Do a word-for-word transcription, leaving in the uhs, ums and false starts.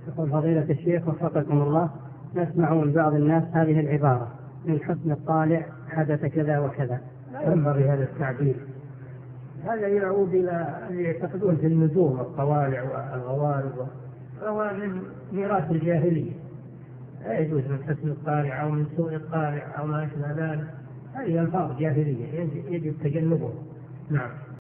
يقول فضيلة الشيخ وفقكم الله، نسمع من بعض الناس هذه العبارة: من حسن الطالع حدث كذا وكذا. لا ينبغي هذا التعبير، هذا يعود إلى اللي يعتقدون في النجوم والطوالع والغوارب، وهو من ميراث الجاهلية. لا يجوز من حسن الطالع أو من سوء الطالع أو ما أشبه ذلك، هذه ألفاظ جاهلية يجب تجنبها. نعم.